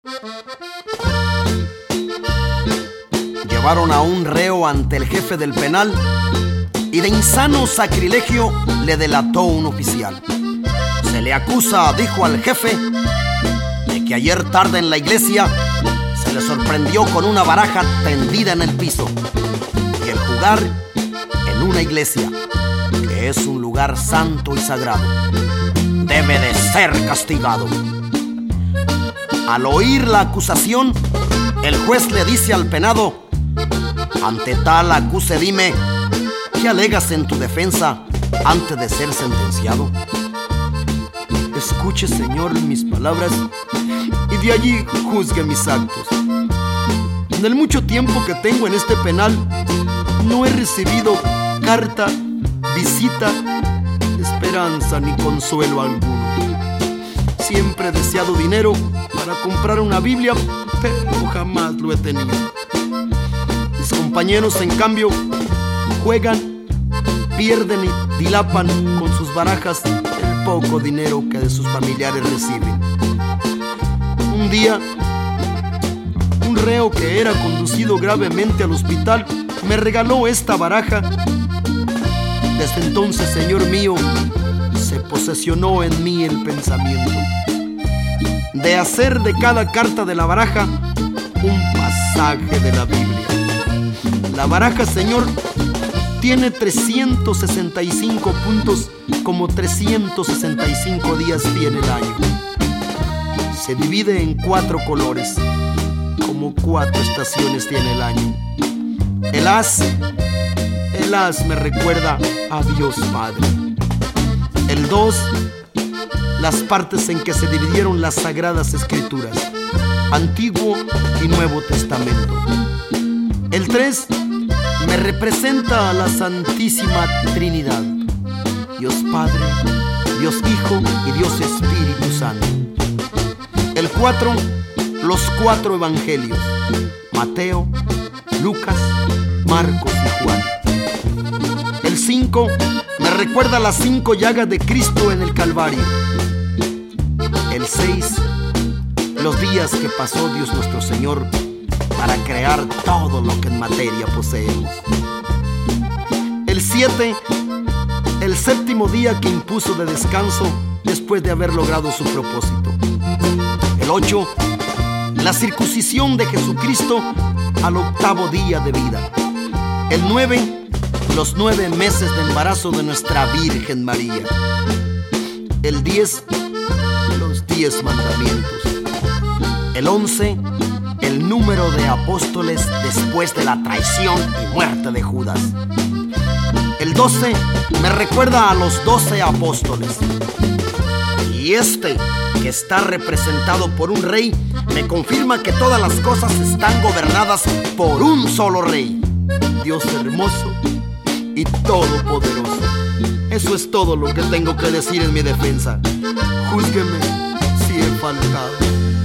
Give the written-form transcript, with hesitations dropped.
Llevaron a un reo ante el jefe del penal y de insano sacrilegio le delató un oficial. Se le acusa, dijo al jefe, de que ayer tarde en la iglesia se le sorprendió con una baraja tendida en el piso y el jugar en una iglesia, que es un lugar santo y sagrado, debe de ser castigado. Al oír la acusación, el juez le dice al penado: ante tal acuse, dime, ¿qué alegas en tu defensa antes de ser sentenciado? Escuche, señor, mis palabras y de allí juzgue mis actos. En el mucho tiempo que tengo en este penal, no he recibido carta, visita, esperanza ni consuelo alguno. Siempre he deseado dinero para comprar una Biblia, pero jamás lo he tenido. Mis compañeros, en cambio, juegan, pierden y dilapan con sus barajas el poco dinero que de sus familiares reciben. Un día, un reo que era conducido gravemente al hospital me regaló esta baraja. Desde entonces, Señor mío, se posesionó en mí el pensamiento de hacer de cada carta de la baraja un pasaje de la Biblia. La baraja, Señor, tiene 365 puntos, como 365 días tiene el año. Se divide en 4 colores, como 4 estaciones tiene el año. El haz me recuerda a Dios Padre. El 2, las partes en que se dividieron las Sagradas Escrituras, Antiguo y Nuevo Testamento. El 3 me representa a la Santísima Trinidad, Dios Padre, Dios Hijo y Dios Espíritu Santo. El 4, los 4 evangelios, Mateo, Lucas, Marcos y Juan. El 5 me recuerda las 5 llagas de Cristo en el Calvario. El 6, los días que pasó Dios nuestro Señor para crear todo lo que en materia poseemos. El 7, el séptimo día que impuso de descanso después de haber logrado su propósito. El 8, la circuncisión de Jesucristo al 8º día de vida. El 9, los 9 meses de embarazo de nuestra Virgen María. El 10, los 10 mandamientos. El 11, el número de apóstoles después de la traición y muerte de Judas. El 12 me recuerda a los 12 apóstoles. Y este, que está representado por un rey, me confirma que todas las cosas están gobernadas por un solo rey, Dios hermoso y todopoderoso. Eso es todo lo que tengo que decir en mi defensa. Júzgueme si he faltado.